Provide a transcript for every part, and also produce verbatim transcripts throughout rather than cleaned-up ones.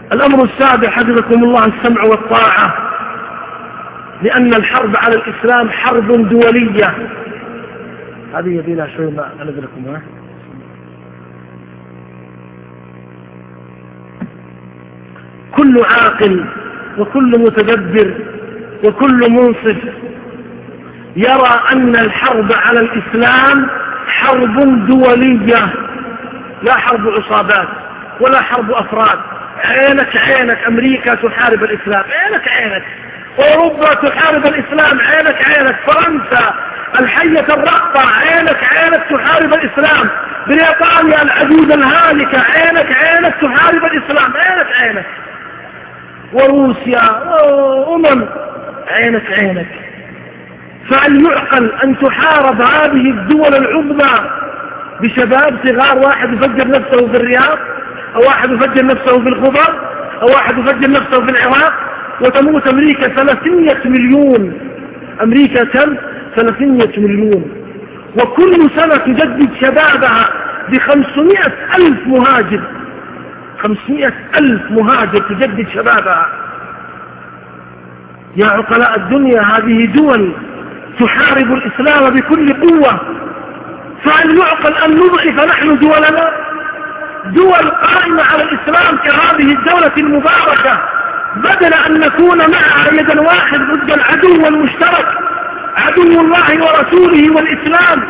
الأمر السابع حفظكم الله السمع والطاعة، لأن الحرب على الإسلام حرب دولية. هذه يبي لها شوي ما أنزلكم. ها كل عاقل وكل متدبر وكل منصف يرى أن الحرب على الإسلام حرب دولية، لا حرب عصابات ولا حرب أفراد. عينك عينك أمريكا تحارب الإسلام، عينك عينك أوروبا تحارب الإسلام، عينك عينك فرنسا الحية الرقبة، عينك عينك تحارب الإسلام، بريطانيا العجوز الهالكة، عينك عينك تحارب الإسلام، عينك عينك، وروسيا وأمم، عينك عينك. فهل يعقل أن تحارب هذه الدول العظمى بشباب صغار، واحد يفجر نفسه في الرياض، أو واحد يفجر نفسه في الخبر، أو واحد يفجر نفسه في العراق، وتموت أمريكا ثلاثمائة مليون؟ أمريكا كم؟ ثلاثمائة مليون، وكل سنة تجدد شبابها بخمسمائة ألف مهاجر، خمسمائة ألف مهاجر تجدد شبابها. يا عقلاء الدنيا، هذه دول تحارب الإسلام بكل قوة، فهل يعقل أن نضعف نحن دولنا؟ دول قائمة على الإسلام كهذه الدولة المباركة، بدل أن نكون معها يدا واحد ضد العدو المشترك، عدو الله ورسوله والإسلام،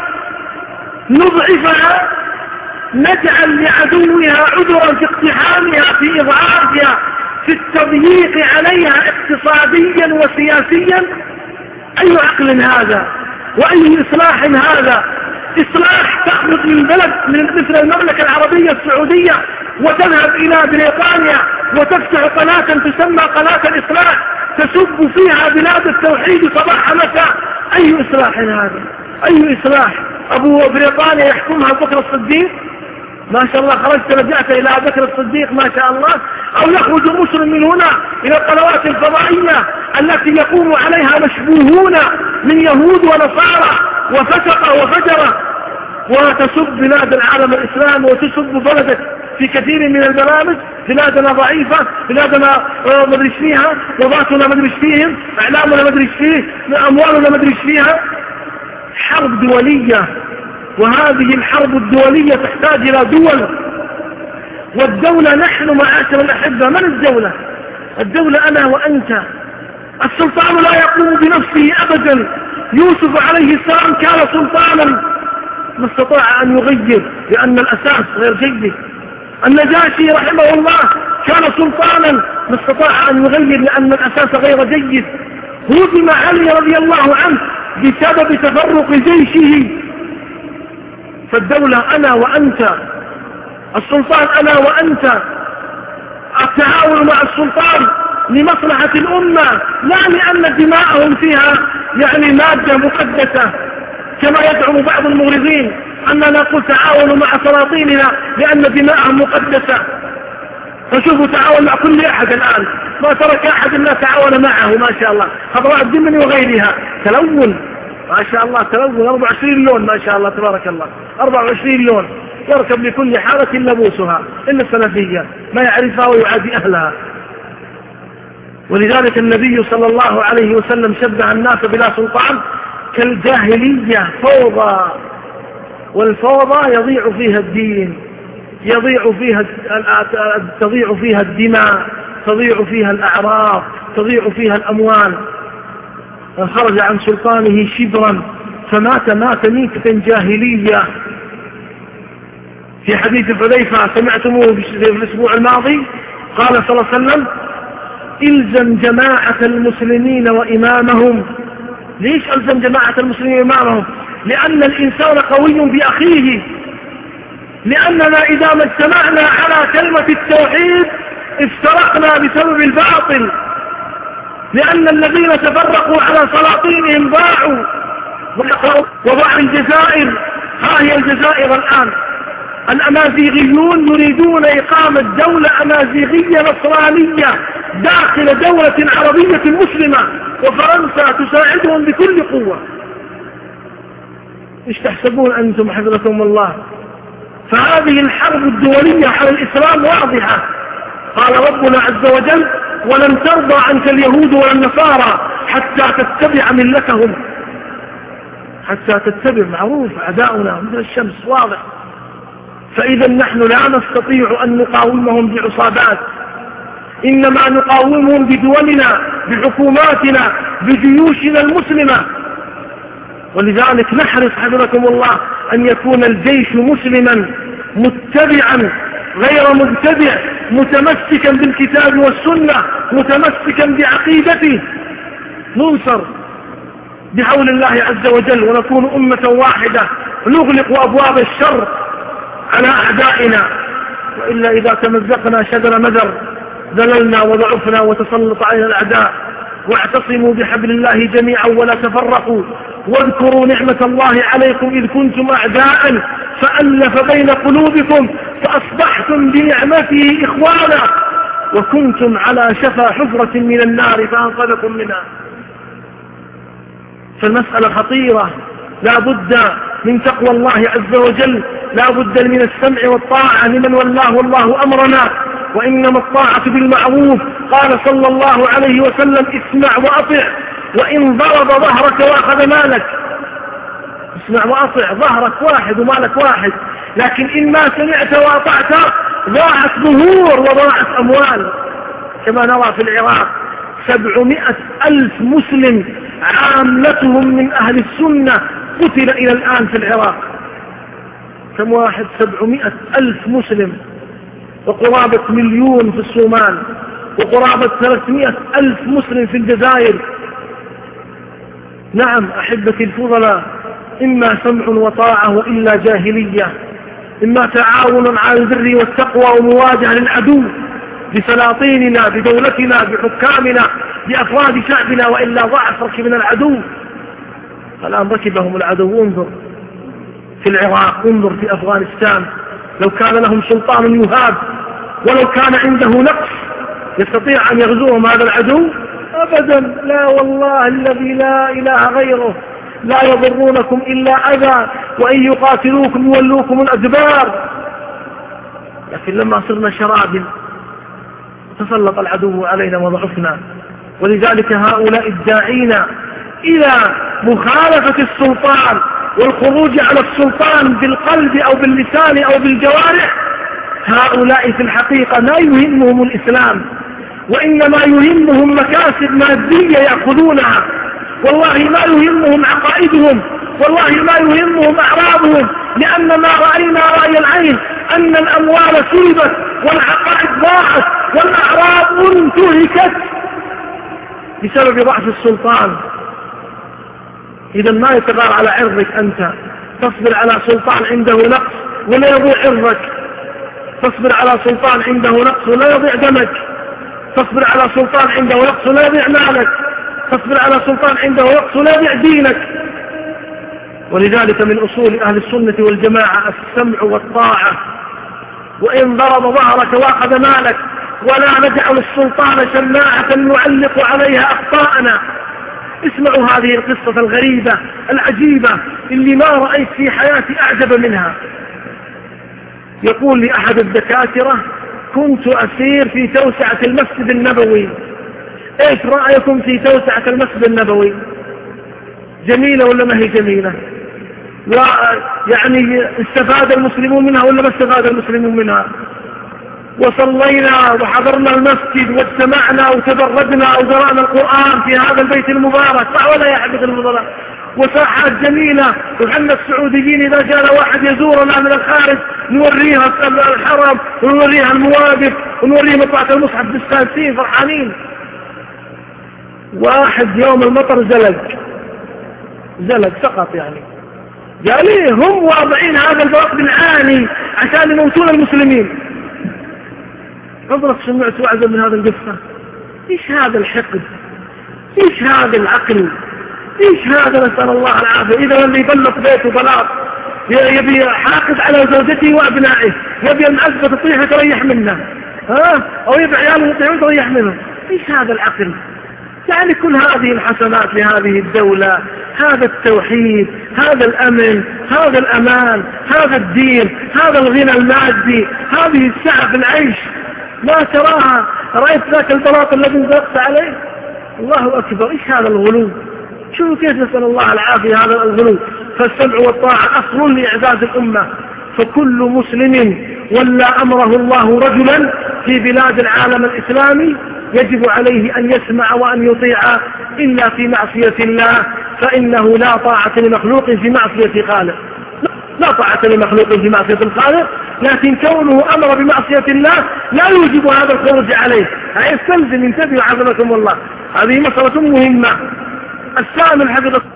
نضعفها، نجعل لعدوها عذرا في اقتحامها، في إضعافها، في التضييق عليها اقتصاديا وسياسيا. أي عقل هذا؟ وأي إصلاح هذا؟ إصلاح تخرج من بلد من مثل المملكة العربية السعودية وتذهب إلى بريطانيا وتفتح قناة تسمى قناة الإصلاح، تسب فيها بلاد التوحيد صباح مساء. أي إصلاح هذا؟ أي إصلاح؟ أبو بريطانيا يحكمها بكر الصديق، ما شاء الله، خرجت رجعت إلى بكر الصديق ما شاء الله، أو يخرج مسلم من هنا إلى القنوات الفضائية التي يقوم عليها مشبوهون من يهود ونصارى وفسق وفجر، وتسب بلاد العالم الإسلامي وتسب بلدك في كثير من البرامج. بلادنا ضعيفة، بلادنا مدرش فيها، وضعتنا مدرش فيهم، إعلامنا مدرش فيه، أموالنا مدرش فيها. حرب دولية، وهذه الحرب الدولية تحتاج إلى دول، والدولة نحن معاشر الأحبة. من الدولة؟ الدولة أنا وأنت. السلطان لا يقوم بنفسه أبدا. يوسف عليه السلام كان سلطانا ما استطاع أن يغير لأن الأساس غير جيد. النجاشي رحمه الله كان سلطانا ما استطاع أن يغير لأن الأساس غير جيد. هزم علي رضي الله عنه بسبب تفرق جيشه. فالدولة أنا وأنت، السلطان أنا وأنت، التعاون مع السلطان لمصلحة الأمة، لا لأن دماءهم فيها يعني مادة مقدسة كما يدعم بعض المغرضين أننا نقول تعاونوا مع سلاطيننا لأن دماءهم مقدسة. فشوفوا تعاون مع كل أحد الآن، ما ترك أحد إلا تعاون معه ما شاء الله، خضراء الدمن وغيرها، تلون ما شاء الله، تلون أربعة وعشرين لون ما شاء الله تبارك الله، أربعة وعشرين لون يركب لكل حالة لبوسها إلا السلفية ما يعرفها ويعادي أهلها. ولذلك النبي صلى الله عليه وسلم شبه الناس بلا سلطان كالجاهلية، فوضى، والفوضى يضيع فيها الدين، يضيع فيها تضيع فيها الدماء، تضيع فيها الأعراض، تضيع فيها الأموال. خرج عن سلطانه شبرا فمات مات ميتة جاهلية. في حديث حذيفة سمعتموه في الأسبوع الماضي قال صلى الله عليه وسلم: إلزم جماعة المسلمين وإمامهم. ليش ألزم جماعة المسلمين وإمامهم؟ لأن الإنسان قوي بأخيه، لأننا إذا ما اجتمعنا على كلمة التوحيد افترقنا بسبب الباطل، لأن الذين تفرقوا على سلاطينهم ضاعوا. وضع الجزائر، ها هي الجزائر الآن، الأمازيغيون يريدون إقامة دولة أمازيغية نصرانية داخل دولة عربية مسلمة، وفرنسا تساعدهم بكل قوة. إيش تحسبون أنتم حفظكم الله؟ فهذه الحرب الدولية على الإسلام واضحة، قال ربنا عز وجل ولن ترضى عنك اليهود ولا النصارى حتى تتبع ملتهم. حتى تتبع، معروف عداؤنا مثل الشمس واضح. فإذا نحن لا نستطيع أن نقاومهم بعصابات، إنما نقاومهم بدولنا، بحكوماتنا، بجيوشنا المسلمة. ولذلك نحرص حفظكم الله أن يكون الجيش مسلما متبعا غير مبتدع، متمسكا بالكتاب والسنة، متمسكا بعقيدته، ننصر بحول الله عز وجل ونكون أمة واحدة نغلق أبواب الشر على أعدائنا. وإلا إذا تمزقنا شذر مذر ذللنا وضعفنا وتسلط علينا الأعداء. واعتصموا بحبل الله جميعا ولا تفرقوا، واذكروا نعمة الله عليكم إذ كنتم أعداء فألف بين قلوبكم فأصبحتم بنعمته إخوانا وكنتم على شفا حفرة من النار فأنقذكم منها. فالمسألة خطيرة، لا بد من تقوى الله عز وجل، لا بد من السمع والطاعة لمن والله الله أمرنا، وإنما الطاعة بالمعروف. قال صلى الله عليه وسلم اسمع وأطع وإن ضرب ظهرك وأخذ مالك. اسمع وأطع، ظهرك واحد ومالك واحد، لكن إن ما سمعت وأطعت ضاعت ظهور وضاعت أموال. كما نرى في العراق سبعمائة ألف مسلم عاملتهم من أهل السنة قتل إلى الآن في العراق. كم واحد؟ سبعمائة ألف مسلم، وقرابة مليون في الصومال، وقرابة ثلاثمائة ألف مسلم في الجزائر. نعم أحبتي الفضلاء، إما سمع وطاعة وإلا جاهلية، إما تعاون على البر والتقوى ومواجهة للعدو بسلاطيننا، بدولتنا، بحكامنا، بأفراد شعبنا، وإلا ضعف ركبنا العدو. الآن ركبهم العدو، انظر في العراق، انظر في أفغانستان. لو كان لهم سلطان يهاب ولو كان عنده نقص يستطيع أن يغزوهم هذا العدو؟ أبدا، لا والله الذي لا إله غيره. لا يضرونكم إلا أذى وإن يقاتلوكم يولوكم الأدبار. لكن لما صرنا شراب تسلط العدو علينا وضعفنا. ولذلك هؤلاء الداعين إلى مخالفة السلطان والخروج على السلطان بالقلب أو باللسان أو بالجوارح، هؤلاء في الحقيقة لا يهمهم الإسلام، وإنما يهمهم مكاسب مادية يأخذونها. والله ما يهمهم عقائدهم، والله ما يهمهم أعراضهم، لأن ما رأينا رأي العين أن الأموال سلبت والعقائد ضاعت والأعراض انتهكت بسبب ضعف السلطان. إذا ما يتغار على عرضك، أنت تصبر على سلطان عنده نقص ولا يضيع عرضك، تصبر على سلطان عنده نقص ولا يضيع دمك، تصبر على سلطان عنده نقص ولا يضيع مالك، تصبر على سلطان عنده نقص ولا يضيع دينك. ولذلك من أصول أهل السنة والجماعة السمع والطاعة، وإن ضرب ظهرك وأخذ مالك، ولا نجعل السلطان شماعة نعلق عليها أخطاءنا. اسمعوا هذه القصة الغريبة العجيبة اللي ما رأيت في حياتي أعجب منها. يقول لي أحد الدكاترة كنت أسير في توسعة المسجد النبوي، ايش رأيكم في توسعة المسجد النبوي؟ جميلة ولا ما هي جميلة؟ يعني استفاد المسلمون منها ولا ما استفاد المسلمون منها؟ وصلينا وحضرنا المسجد واجتمعنا وتدرجنا وقرأنا القرآن في هذا البيت المبارك، صح ولا يا حبيب المفضلة؟ وساحات جميلة، وحنا السعوديين إذا جاء واحد يزورنا من الخارج نوريها الحرم ونوريها المواقف ونوريها مطبعة المصحف مستانسين فرحانين. واحد يوم المطر زلق زلق سقط، يعني قال لي هم واضعين هذا البواب العاني عشان يموتون المسلمين. عمرك سمعت وعظا من هذا القصة؟ ايش هذا الحقد؟ ايش هذا العقل؟ ايش هذا؟ نسأل الله العافية. اذا اللي يبلط بيته بلاط يبي حاقد على زوجته وابنائه، يبي المعزبة تطيح تريح منه، ها؟ او يبي عياله يطيحون تريح منه. ايش هذا العقل؟ يعني كل هذه الحسنات لهذه الدولة، هذا التوحيد، هذا الأمن، هذا الأمان، هذا الدين، هذا الغنى المادي، هذه السعة في العيش، ما تراها، رأيت ذاك البلاط الذي انزلقت عليه؟ الله أكبر. إيش هذا الغلو؟ شوفوا كيف نسأل الله العافية هذا الغلو. فالسمع والطاعة أصل لإعداد الأمة، فكل مسلم ولى أمره الله رجلا في بلاد العالم الإسلامي يجب عليه أن يسمع وأن يطيع إلا في معصية الله، فإنه لا طاعة لمخلوق في معصية خالق، لا طاعة لمخلوق في معصية الخالق، لكن كونه أمر بمعصية الله لا يوجب هذا الخروج عليه. هيستلزم، انتبهوا عظمكم الله، هذه مسألة مهمة. السائل حفظ